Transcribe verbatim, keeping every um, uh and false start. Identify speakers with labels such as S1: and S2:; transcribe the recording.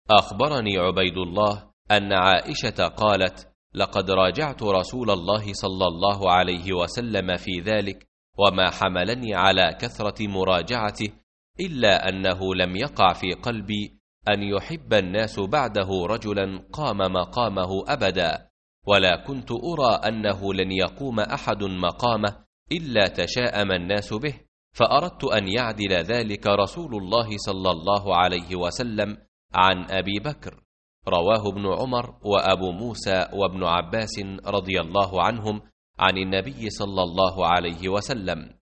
S1: أخبرني عبيد الله أن عائشة قالت: لقد راجعت رسول الله صلى الله عليه وسلم في ذلك، وما حملني على كثرة مراجعته إلا أنه لم يقع في قلبي أن يحب الناس بعده رجلا قام مقامه أبدا، ولا كنت أرى أنه لن يقوم أحد مقامه إلا تشاءم الناس به، فأردت أن يعدل ذلك رسول الله صلى الله عليه وسلم عن أبي بكر. رواه ابن عمر وأبو موسى وابن عباس رضي الله عنهم عن النبي صلى الله عليه وسلم.